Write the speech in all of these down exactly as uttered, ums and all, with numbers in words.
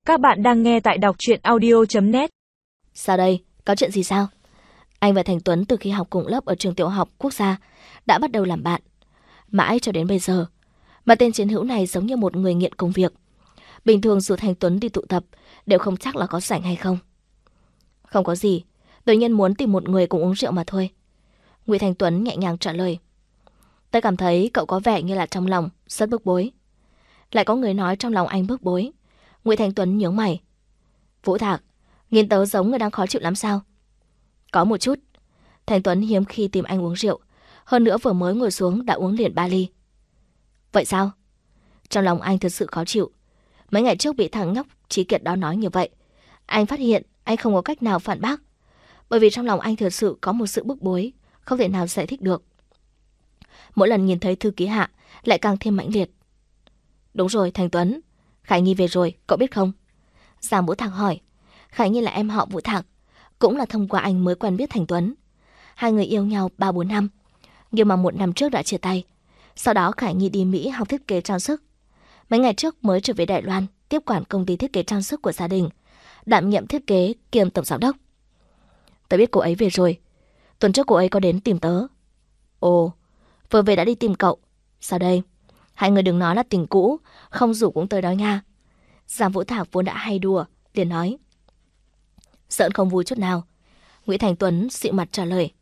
Các bạn đang nghe tại đọc truyện audio chấm net. Sao đây? Có chuyện gì sao? Anh và Thành Tuấn từ khi học cùng lớp ở trường tiểu học quốc gia đã bắt đầu làm bạn. Mãi cho đến bây giờ. Mà tên chiến hữu này giống như một người nghiện công việc. Bình thường dù Thành Tuấn đi tụ tập đều không chắc là có rảnh hay không. Không có gì. Tự nhiên muốn tìm một người cùng uống rượu mà thôi. Ngụy Thành Tuấn nhẹ nhàng trả lời. Tôi cảm thấy cậu có vẻ như là trong lòng rất bức bối. Lại có người nói trong lòng anh bức bối. Ngụy Thành Tuấn nhướng mày. Vũ Thạc, nhìn tớ giống người đang khó chịu lắm sao? Có một chút. Thành Tuấn hiếm khi tìm anh uống rượu. Hơn nữa vừa mới ngồi xuống đã uống liền ba ly. Vậy sao? Trong lòng anh thật sự khó chịu. Mấy ngày trước bị thằng nhóc Trí Kiệt đó nói như vậy. Anh phát hiện anh không có cách nào phản bác. Bởi vì trong lòng anh thật sự có một sự bức bối, không thể nào giải thích được. Mỗi lần nhìn thấy thư ký Hạ lại càng thêm mãnh liệt. Đúng rồi Thành Tuấn, Khải Nhi về rồi, cậu biết không? Giang Vũ Thạc hỏi. Khải Nhi là em họ Vũ Thạc, cũng là thông qua anh mới quen biết Thành Tuấn. Hai người yêu nhau ba bốn năm, nhưng mà một năm trước đã chia tay. Sau đó Khải Nhi đi Mỹ học thiết kế trang sức. Mấy ngày trước mới trở về Đài Loan, tiếp quản công ty thiết kế trang sức của gia đình, đảm nhiệm thiết kế kiêm tổng giám đốc. Tớ biết cô ấy về rồi. Tuần trước cô ấy có đến tìm tớ. Ồ, vừa về đã đi tìm cậu. Sao đây? Hai người đừng nói là tình cũ, không rủ cũng tới đó nha. Giang Vũ Thạc vốn đã hay đùa, liền nói. Giỡn không vui chút nào. Ngụy Thành Tuấn xịu mặt trả lời.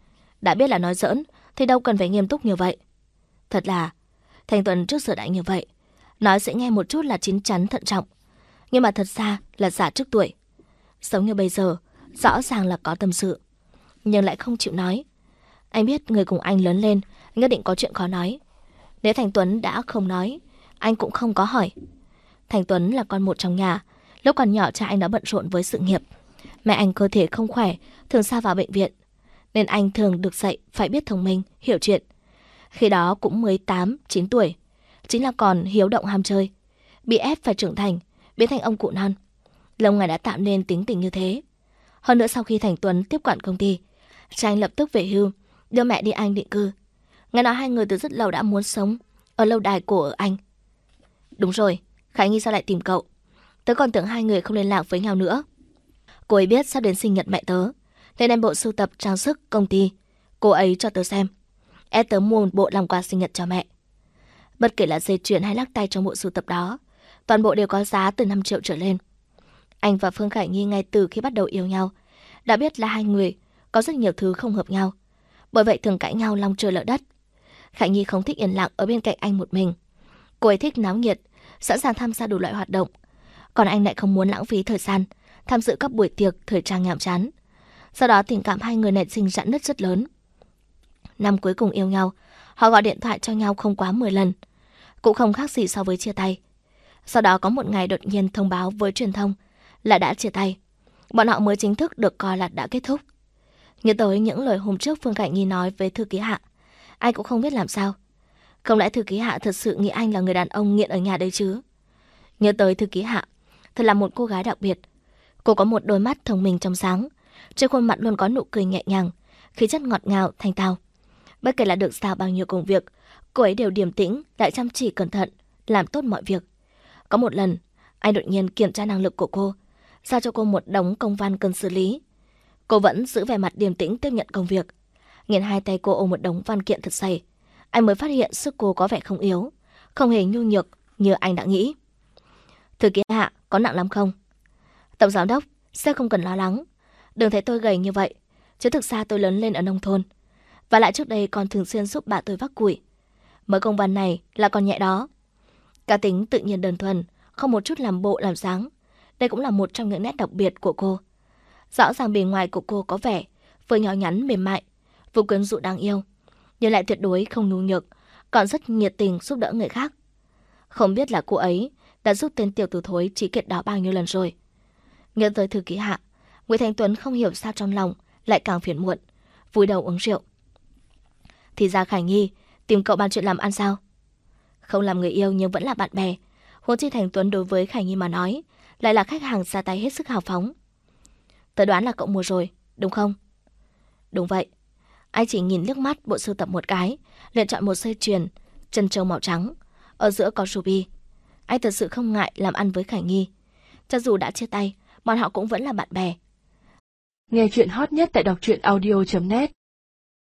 Đã biết là nói giỡn thì đâu cần phải nghiêm túc như vậy. Thật là Thành Tuấn trước giờ đã như vậy, nói sẽ nghe một chút là chín chắn thận trọng, nhưng mà thật ra là giả trước tuổi. Giống như bây giờ, rõ ràng là có tâm sự, nhưng lại không chịu nói. Anh biết người cùng anh lớn lên nhất định có chuyện khó nói. Nếu Thành Tuấn đã không nói, anh cũng không có hỏi. Thành Tuấn là con một trong nhà. Lúc còn nhỏ cha anh đã bận rộn với sự nghiệp. Mẹ anh cơ thể không khỏe, thường xa vào bệnh viện, nên anh thường được dạy phải biết thông minh, hiểu chuyện. Khi đó cũng mới tám, chín tuổi, chính là còn hiếu động ham chơi, bị ép phải trưởng thành, biến thành ông cụ non. Lâu ngày đã tạo nên tính tình như thế. Hơn nữa sau khi Thành Tuấn tiếp quản công ty, cha anh lập tức về hưu, đưa mẹ đi Anh định cư. Nghe nói hai người từ rất lâu đã muốn sống ở lâu đài cổ ở Anh. Đúng rồi, Khải Nhi sao lại tìm cậu? Tớ còn tưởng hai người không liên lạc với nhau nữa. Cô ấy biết sắp đến sinh nhật mẹ tớ, nên đem bộ sưu tập trang sức công ty cô ấy cho tớ xem. Ép tớ mua một bộ làm quà sinh nhật cho mẹ. Bất kể là dây chuyền hay lắc tay trong bộ sưu tập đó, toàn bộ đều có giá từ năm triệu trở lên. Anh và Phương Khải Nhi ngay từ khi bắt đầu yêu nhau đã biết là hai người có rất nhiều thứ không hợp nhau, bởi vậy thường cãi nhau long trời lỡ đất. Khải Nhi không thích yên lặng ở bên cạnh anh một mình. Cô ấy thích náo nhiệt, sẵn sàng tham gia đủ loại hoạt động. Còn anh lại không muốn lãng phí thời gian tham dự các buổi tiệc thời trang nhàm chán. Sau đó tình cảm hai người nảy sinh rạn nứt rất lớn. Năm cuối cùng yêu nhau, họ gọi điện thoại cho nhau không quá mười lần, cũng không khác gì so với chia tay. Sau đó có một ngày đột nhiên thông báo với truyền thông là đã chia tay. Bọn họ mới chính thức được coi là đã kết thúc. Nhớ tới những lời hôm trước Phương Khải Nhi nói với thư ký Hạ, anh cũng không biết làm sao. Không lẽ thư ký Hạ thật sự nghĩ anh là người đàn ông nghiện ở nhà đấy chứ? Nhớ tới thư ký Hạ, thật là một cô gái đặc biệt. Cô có một đôi mắt thông minh trong sáng, trên khuôn mặt luôn có nụ cười nhẹ nhàng, khí chất ngọt ngào, thanh tao. Bất kể là được giao bao nhiêu công việc, cô ấy đều điềm tĩnh, lại chăm chỉ cẩn thận, làm tốt mọi việc. Có một lần, anh đột nhiên kiểm tra năng lực của cô, giao cho cô một đống công văn cần xử lý. Cô vẫn giữ vẻ mặt điềm tĩnh tiếp nhận công việc. Nhìn hai tay cô ôm một đống văn kiện thật dày, anh mới phát hiện sức cô có vẻ không yếu, không hề nhu nhược như anh đã nghĩ. Thư ký Hạ, có nặng lắm không? Tổng giám đốc, sếp không cần lo lắng. Đừng thấy tôi gầy như vậy, chứ thực ra tôi lớn lên ở nông thôn. Và lại trước đây còn thường xuyên giúp bà tôi vác củi. Mới công văn này là còn nhẹ đó. Cá tính tự nhiên đơn thuần, không một chút làm bộ làm dáng. Đây cũng là một trong những nét đặc biệt của cô. Rõ ràng bề ngoài của cô có vẻ vừa nhỏ nhắn mềm mại, vừa quyến rũ đáng yêu, nhưng lại tuyệt đối không nhu nhược, còn rất nhiệt tình giúp đỡ người khác. Không biết là cô ấy đã giúp tên tiểu tử thối Trí Kiệt đó bao nhiêu lần rồi. Nhớ tới thư ký Hạ, Nguyễn Thành Tuấn không hiểu sao trong lòng lại càng phiền muộn, vùi đầu uống rượu. Thì ra Khải Nhi tìm cậu bàn chuyện làm ăn sao? Không làm người yêu nhưng vẫn là bạn bè. Huống chi Thành Tuấn đối với Khải Nhi mà nói lại là khách hàng ra tay hết sức hào phóng. Tớ đoán là cậu mua rồi, đúng không? Đúng vậy. Anh chỉ nhìn liếc mắt bộ sưu tập một cái, liền chọn một dây chuyền chân châu màu trắng, ở giữa có ruby. Anh thật sự không ngại làm ăn với Khải Nhi. Cho dù đã chia tay, bọn họ cũng vẫn là bạn bè. Nghe chuyện hot nhất tại đọc truyện audio chấm net.